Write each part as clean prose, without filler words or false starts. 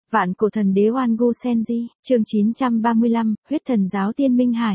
Vạn cổ thần đế Oan Gu Senji, chương 935, huyết thần giáo Tiên Minh Hải.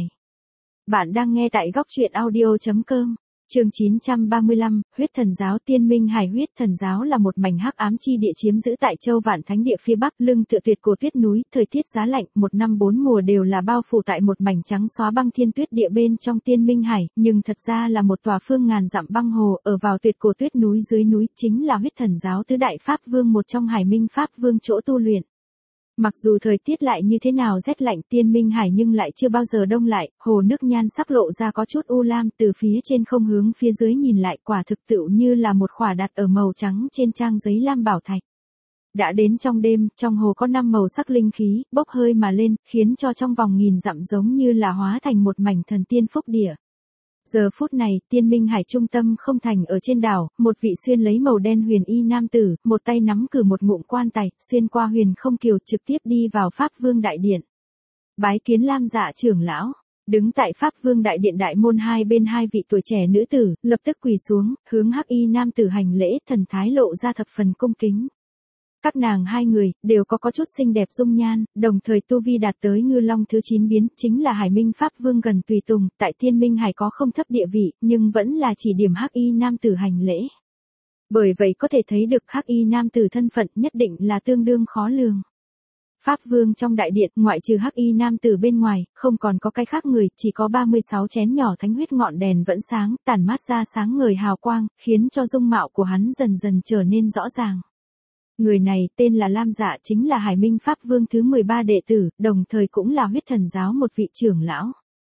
Bạn đang nghe tại góc truyện audio.com. Chương 935, huyết thần giáo Tiên Minh Hải. Huyết thần giáo là một mảnh hắc ám chi địa chiếm giữ tại châu Vạn Thánh địa phía bắc, lưng tựa tuyệt cổ tuyết núi, thời tiết giá lạnh, một năm bốn mùa đều là bao phủ tại một mảnh trắng xóa băng thiên tuyết địa bên trong Tiên Minh Hải, nhưng thật ra là một tòa phương ngàn dặm băng hồ, ở vào tuyệt cổ tuyết núi dưới núi, chính là huyết thần giáo tứ đại pháp vương một trong Hải Minh pháp vương chỗ tu luyện. Mặc dù thời tiết lại như thế nào rét lạnh, Tiên Minh Hải nhưng lại chưa bao giờ đông lại, hồ nước nhan sắc lộ ra có chút u lam, từ phía trên không hướng phía dưới nhìn lại, quả thực tựu như là một khỏa đặt ở màu trắng trên trang giấy lam bảo thạch. Đã đến trong đêm, trong hồ có 5 màu sắc linh khí, bốc hơi mà lên, khiến cho trong vòng nghìn dặm giống như là hóa thành một mảnh thần tiên phúc địa. Giờ phút này, Tiên Minh Hải trung tâm không thành ở trên đảo, một vị xuyên lấy màu đen huyền y nam tử, một tay nắm cử một ngụm quan tài, xuyên qua huyền không kiều trực tiếp đi vào Pháp Vương Đại Điện. Bái kiến Lam Dạ trưởng lão. Đứng tại Pháp Vương Đại Điện đại môn hai bên hai vị tuổi trẻ nữ tử, lập tức quỳ xuống, hướng hắc y nam tử hành lễ, thần thái lộ ra thập phần cung kính. Các nàng hai người, đều có chút xinh đẹp dung nhan, đồng thời tu vi đạt tới ngư long thứ 9 biến, chính là Hải Minh Pháp Vương gần tùy tùng, tại Tiên Minh Hải có không thấp địa vị, nhưng vẫn là chỉ điểm hắc y nam tử hành lễ. Bởi vậy có thể thấy được hắc y nam tử thân phận nhất định là tương đương khó lường. Pháp Vương trong đại điện, ngoại trừ hắc y nam tử bên ngoài, không còn có cái khác người, chỉ có 36 chén nhỏ thánh huyết ngọn đèn vẫn sáng, tản mát ra sáng ngời hào quang, khiến cho dung mạo của hắn dần dần trở nên rõ ràng. Người này tên là Lam Dạ, chính là Hải Minh Pháp Vương thứ 13 đệ tử, đồng thời cũng là huyết thần giáo một vị trưởng lão.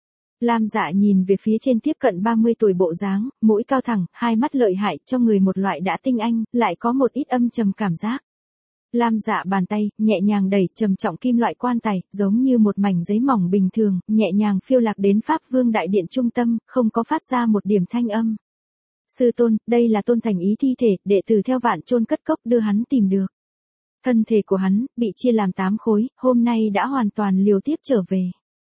Lam Dạ nhìn về phía trên tiếp cận 30 tuổi bộ dáng, mũi cao thẳng, hai mắt lợi hại, cho người một loại đã tinh anh, lại có một ít âm trầm cảm giác. Lam Dạ bàn tay, nhẹ nhàng đẩy, trầm trọng kim loại quan tài, giống như một mảnh giấy mỏng bình thường, nhẹ nhàng phiêu lạc đến Pháp Vương Đại Điện trung tâm, không có phát ra một điểm thanh âm. Sư tôn, đây là Tôn Thành Ý thi thể, đệ tử theo Vạn Chôn Cất Cốc đưa hắn tìm được. Thân thể của hắn, bị chia làm 8 khối, hôm nay đã hoàn toàn liều tiếp trở về.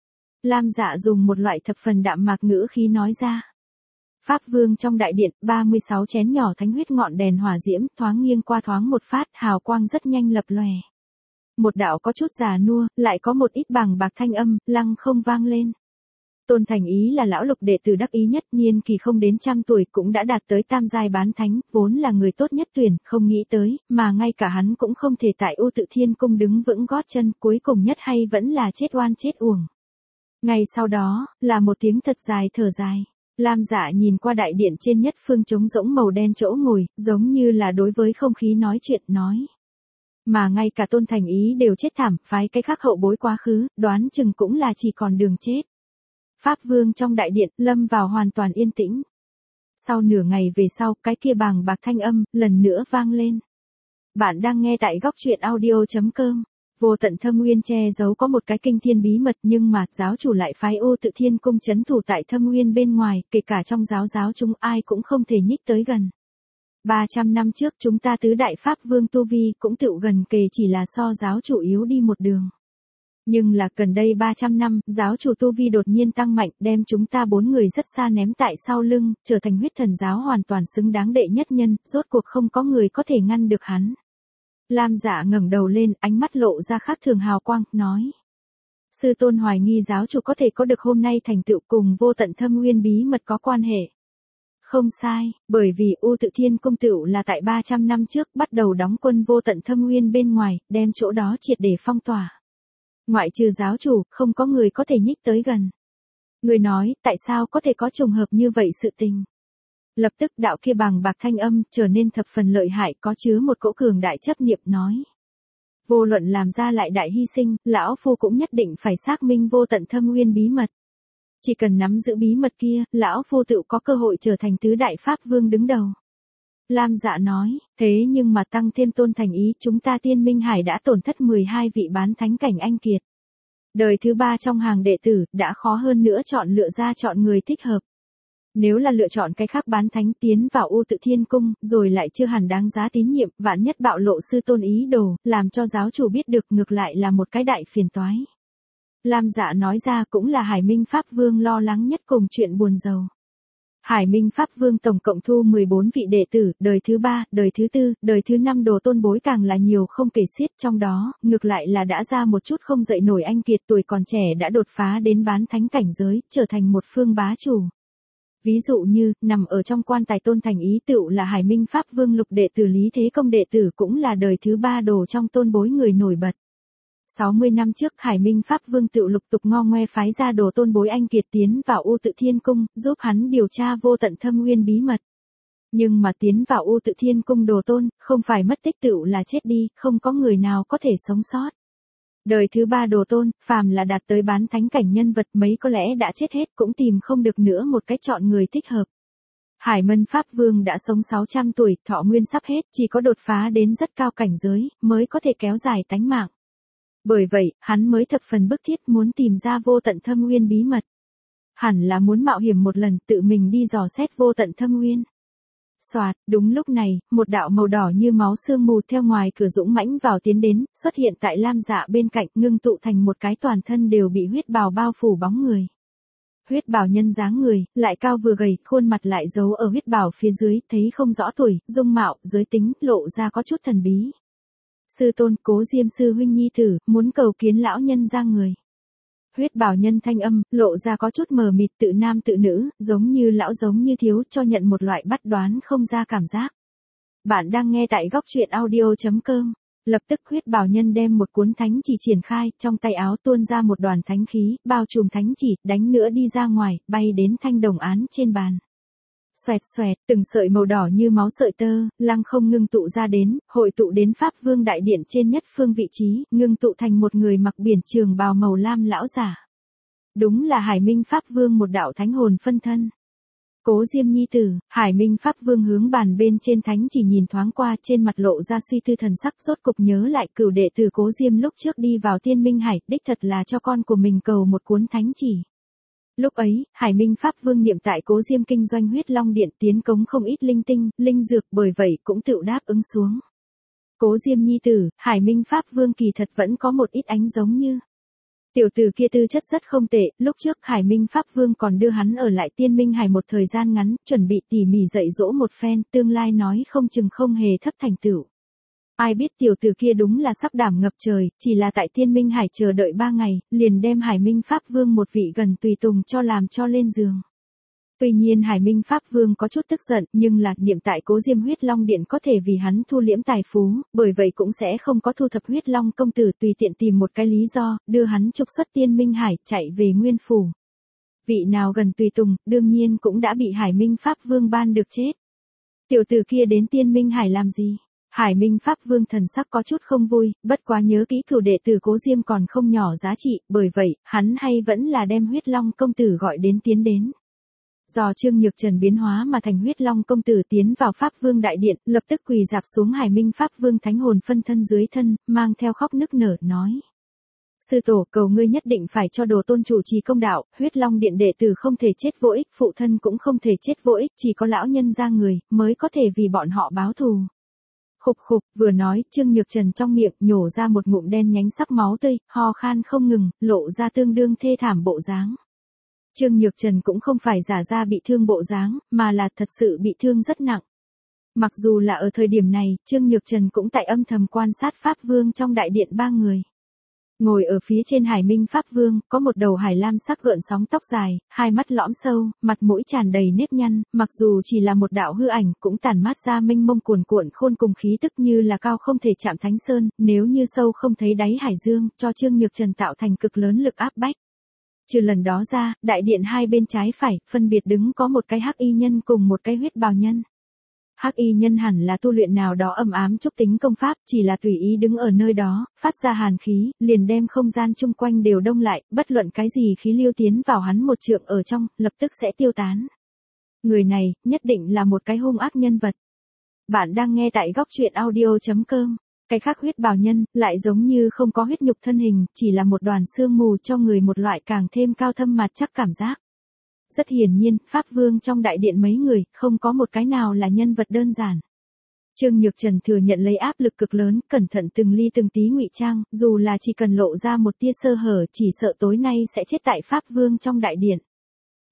Lam Dạ dùng một loại thập phần đạm mạc ngữ khí nói ra. Pháp Vương trong đại điện, 36 chén nhỏ thánh huyết ngọn đèn hỏa diễm, thoáng nghiêng qua thoáng một phát, hào quang rất nhanh lập lòe. Một đạo có chút già nua, lại có một ít bàng bạc thanh âm, lăng không vang lên. Tôn Thành Ý là lão lục đệ tử đắc ý nhất, niên kỳ không đến 100 tuổi cũng đã đạt tới tam giai bán thánh, vốn là người tốt nhất tuyển, không nghĩ tới, mà ngay cả hắn cũng không thể tại U Tự Thiên Cung đứng vững gót chân, cuối cùng nhất hay vẫn là chết oan chết uổng. Ngay sau đó, là một tiếng thật dài thở dài. Lam Dạ nhìn qua đại điện trên nhất phương trống rỗng màu đen chỗ ngồi, giống như là đối với không khí nói chuyện nói. Mà ngay cả Tôn Thành Ý đều chết thảm, phái cái khác hậu bối quá khứ, đoán chừng cũng là chỉ còn đường chết. Pháp Vương trong đại điện, lâm vào hoàn toàn yên tĩnh. Sau nửa ngày về sau, cái kia bàng bạc thanh âm, lần nữa vang lên. Bạn đang nghe tại góc truyện audio.com. Vô tận thâm nguyên che giấu có một cái kinh thiên bí mật, nhưng mà, giáo chủ lại phái U Tự Thiên Cung trấn thủ tại thâm nguyên bên ngoài, kể cả trong giáo chúng ai cũng không thể nhích tới gần. 300 năm trước chúng ta tứ đại Pháp Vương tu vi cũng tựu gần kề, chỉ là so giáo chủ yếu đi một đường. Nhưng là gần đây 300 năm, giáo chủ tu vi đột nhiên tăng mạnh, đem chúng ta 4 người rất xa ném tại sau lưng, trở thành huyết thần giáo hoàn toàn xứng đáng đệ nhất nhân, rốt cuộc không có người có thể ngăn được hắn. Lam Dạ ngẩng đầu lên, ánh mắt lộ ra khác thường hào quang, nói. Sư tôn hoài nghi giáo chủ có thể có được hôm nay thành tựu cùng vô tận thâm nguyên bí mật có quan hệ. Không sai, bởi vì U Tự Thiên Cung tựu là tại 300 năm trước bắt đầu đóng quân vô tận thâm nguyên bên ngoài, đem chỗ đó triệt để phong tỏa. Ngoại trừ giáo chủ, không có người có thể nhích tới gần. Người nói, tại sao có thể có trùng hợp như vậy sự tình? Lập tức đạo kia bàng bạc thanh âm, trở nên thập phần lợi hại, có chứa một cỗ cường đại chấp niệm nói. Vô luận làm ra lại đại hy sinh, lão phu cũng nhất định phải xác minh vô tận thâm nguyên bí mật. Chỉ cần nắm giữ bí mật kia, lão phu tự có cơ hội trở thành tứ đại Pháp Vương đứng đầu. Lam Dạ nói, thế nhưng mà tăng thêm Tôn Thành Ý, chúng ta Tiên Minh Hải đã tổn thất 12 vị bán thánh cảnh anh kiệt. Đời thứ 3 trong hàng đệ tử, đã khó hơn nữa chọn người thích hợp. Nếu là lựa chọn cái khác bán thánh tiến vào U Tự Thiên Cung, rồi lại chưa hẳn đáng giá tín nhiệm, vạn nhất bạo lộ sư tôn ý đồ, làm cho giáo chủ biết được, ngược lại là một cái đại phiền toái. Lam Dạ nói ra cũng là Hải Minh Pháp Vương lo lắng nhất cùng chuyện buồn rầu. Hải Minh Pháp Vương tổng cộng thu 14 vị đệ tử, đời thứ 3, đời thứ 4, đời thứ 5 đồ tôn bối càng là nhiều không kể xiết, trong đó, ngược lại là đã ra một chút không dậy nổi anh kiệt tuổi còn trẻ đã đột phá đến bán thánh cảnh giới, trở thành một phương bá chủ. Ví dụ như, nằm ở trong quan tài tôn thành ý tựu là Hải Minh Pháp Vương lục đệ tử Lý Thế Công đệ tử cũng là đời thứ 3 đồ trong tôn bối người nổi bật. 60 năm trước Hải Minh Pháp Vương tự lục tục ngo ngoe phái ra đồ tôn bối anh kiệt tiến vào U Tự Thiên Cung, giúp hắn điều tra vô tận thâm nguyên bí mật. Nhưng mà tiến vào U Tự Thiên Cung đồ tôn, không phải mất tích tựu là chết đi, không có người nào có thể sống sót. Đời thứ 3 đồ tôn, phàm là đạt tới bán thánh cảnh nhân vật mấy có lẽ đã chết hết cũng tìm không được nữa một cái chọn người thích hợp. Hải Minh Pháp Vương đã sống 600 tuổi, thọ nguyên sắp hết, chỉ có đột phá đến rất cao cảnh giới, mới có thể kéo dài tánh mạng. Bởi vậy, hắn mới thập phần bức thiết muốn tìm ra vô tận thâm nguyên bí mật. Hẳn là muốn mạo hiểm một lần tự mình đi dò xét vô tận thâm nguyên. Soạt, đúng lúc này, một đạo màu đỏ như máu sương mù theo ngoài cửa dũng mãnh vào tiến đến, xuất hiện tại Lam Dạ bên cạnh, ngưng tụ thành một cái toàn thân đều bị huyết bào bao phủ bóng người. Huyết bào nhân dáng người, lại cao vừa gầy, khuôn mặt lại giấu ở huyết bào phía dưới, thấy không rõ tuổi, dung mạo, giới tính, lộ ra có chút thần bí. Sư tôn, Cố Diêm sư huynh nhi tử, muốn cầu kiến lão nhân ra người. Huyết bào nhân thanh âm, lộ ra có chút mờ mịt, tự nam tự nữ, giống như lão giống như thiếu, cho nhận một loại bắt đoán không ra cảm giác. Bạn đang nghe tại góc truyện audio.com. Lập tức huyết bào nhân đem một cuốn thánh chỉ triển khai, trong tay áo tuôn ra một đoàn thánh khí, bao trùm thánh chỉ, đánh nữa đi ra ngoài, bay đến thanh đồng án trên bàn. Xoẹt xoẹt, từng sợi màu đỏ như máu sợi tơ, lăng không ngưng tụ ra đến, hội tụ đến Pháp Vương đại điện trên nhất phương vị trí, ngưng tụ thành một người mặc biển trường bào màu lam lão giả. Đúng là Hải Minh Pháp Vương một đạo thánh hồn phân thân. Cố Diêm nhi tử, Hải Minh Pháp Vương hướng bàn bên trên thánh chỉ nhìn thoáng qua, trên mặt lộ ra suy tư thần sắc, rốt cục nhớ lại cửu đệ tử Cố Diêm lúc trước đi vào Tiên Minh Hải, đích thật là cho con của mình cầu một cuốn thánh chỉ. Lúc ấy, Hải Minh Pháp Vương niệm tại Cố Diêm kinh doanh huyết long điện tiến cống không ít linh tinh, linh dược, bởi vậy cũng tự đáp ứng xuống. Cố Diêm nhi tử, Hải Minh Pháp Vương kỳ thật vẫn có một ít ánh giống như. Tiểu tử kia tư chất rất không tệ, lúc trước Hải Minh Pháp Vương còn đưa hắn ở lại Tiên Minh Hải một thời gian ngắn, chuẩn bị tỉ mỉ dạy dỗ một phen, tương lai nói không chừng không hề thấp thành tựu. Ai biết tiểu tử kia đúng là sắc đảm ngập trời, chỉ là tại Tiên Minh Hải chờ đợi 3 ngày, liền đem Hải Minh Pháp Vương một vị gần tùy tùng cho làm cho lên giường. Tuy nhiên Hải Minh Pháp Vương có chút tức giận, nhưng là niệm tại Cố Diêm huyết long điện có thể vì hắn thu liễm tài phú, bởi vậy cũng sẽ không có thu thập huyết long công tử, tùy tiện tìm một cái lý do, đưa hắn trục xuất Tiên Minh Hải, chạy về Nguyên Phủ. Vị nào gần tùy tùng, đương nhiên cũng đã bị Hải Minh Pháp Vương ban được chết. Tiểu tử kia đến Tiên Minh Hải làm gì? Hải Minh Pháp Vương thần sắc có chút không vui, bất quá nhớ kỹ cửu đệ tử Cố Diêm còn không nhỏ giá trị, bởi vậy, hắn hay vẫn là đem huyết long công tử gọi đến tiến đến. Do Trương Nhược Trần biến hóa mà thành huyết long công tử tiến vào Pháp Vương đại điện, lập tức quỳ rạp xuống Hải Minh Pháp Vương thánh hồn phân thân dưới thân, mang theo khóc nức nở, nói. Sư tổ, cầu ngươi nhất định phải cho đồ tôn chủ trì công đạo, huyết long điện đệ tử không thể chết vô ích, phụ thân cũng không thể chết vô ích, chỉ có lão nhân ra người, mới có thể vì bọn họ báo thù. Khục khục, vừa nói, Trương Nhược Trần trong miệng nhổ ra một ngụm đen nhánh sắc máu tươi, ho khan không ngừng, lộ ra tương đương thê thảm bộ dáng. Trương Nhược Trần cũng không phải giả ra bị thương bộ dáng, mà là thật sự bị thương rất nặng. Mặc dù là ở thời điểm này, Trương Nhược Trần cũng tại âm thầm quan sát Pháp Vương trong đại điện 3 người. Ngồi ở phía trên Hải Minh Pháp Vương, có một đầu hải lam sắc gợn sóng tóc dài, hai mắt lõm sâu, mặt mũi tràn đầy nếp nhăn, mặc dù chỉ là một đạo hư ảnh, cũng tản mát ra mênh mông cuồn cuộn khôn cùng khí tức như là cao không thể chạm thánh sơn, nếu như sâu không thấy đáy hải dương, cho Trương Nhược Trần tạo thành cực lớn lực áp bách. Trừ lần đó ra, đại điện hai bên trái phải, phân biệt đứng có một cái hắc y nhân cùng một cái huyết bào nhân. Hắc y nhân hẳn là tu luyện nào đó âm ám trúc tính công pháp, chỉ là tùy ý đứng ở nơi đó, phát ra hàn khí, liền đem không gian chung quanh đều đông lại, bất luận cái gì khí lưu tiến vào hắn một trượng ở trong, lập tức sẽ tiêu tán. Người này, nhất định là một cái hung ác nhân vật. Bạn đang nghe tại góc truyện audio.com. Cái khác huyết bào nhân, lại giống như không có huyết nhục thân hình, chỉ là một đoàn xương mù cho người một loại càng thêm cao thâm mặt chắc cảm giác. Rất hiển nhiên, Pháp Vương trong đại điện mấy người, không có một cái nào là nhân vật đơn giản. Trương Nhược Trần thừa nhận lấy áp lực cực lớn, cẩn thận từng ly từng tí ngụy trang, dù là chỉ cần lộ ra một tia sơ hở, chỉ sợ tối nay sẽ chết tại Pháp Vương trong đại điện.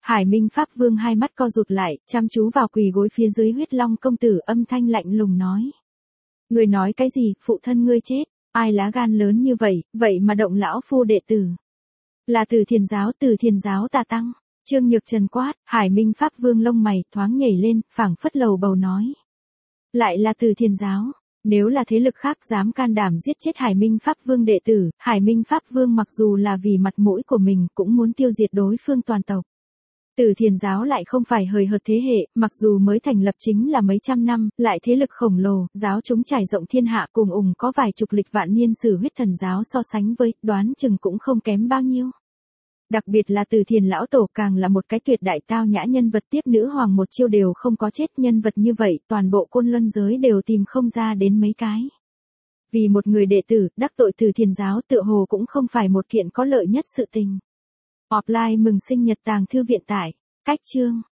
Hải Minh Pháp Vương hai mắt co rụt lại, chăm chú vào quỳ gối phía dưới Huyết Long công tử, âm thanh lạnh lùng nói. Ngươi nói cái gì, phụ thân ngươi chết, ai lá gan lớn như vậy, vậy mà động lão phu đệ tử. Là Từ Thiền giáo tà tăng. Trương Nhược Trần quát, Hải Minh Pháp Vương lông mày thoáng nhảy lên, phảng phất lầu bầu nói. Lại là Từ Thiền giáo. Nếu là thế lực khác dám can đảm giết chết Hải Minh Pháp Vương đệ tử, Hải Minh Pháp Vương mặc dù là vì mặt mũi của mình cũng muốn tiêu diệt đối phương toàn tộc. Từ Thiền giáo lại không phải hời hợt thế hệ, mặc dù mới thành lập chính là mấy trăm năm, lại thế lực khổng lồ, giáo chúng trải rộng thiên hạ cùng có vài chục lịch vạn niên sử Huyết Thần giáo so sánh với, đoán chừng cũng không kém bao nhiêu. Đặc biệt là Từ Thiền lão tổ càng là một cái tuyệt đại tao nhã nhân vật, tiếp nữ hoàng một chiêu đều không có chết, nhân vật như vậy, toàn bộ Côn Luân giới đều tìm không ra đến mấy cái. Vì một người đệ tử, đắc tội Từ Thiền giáo tựa hồ cũng không phải một kiện có lợi nhất sự tình. Offline mừng sinh nhật Tàng Thư Viện tải. Cách chương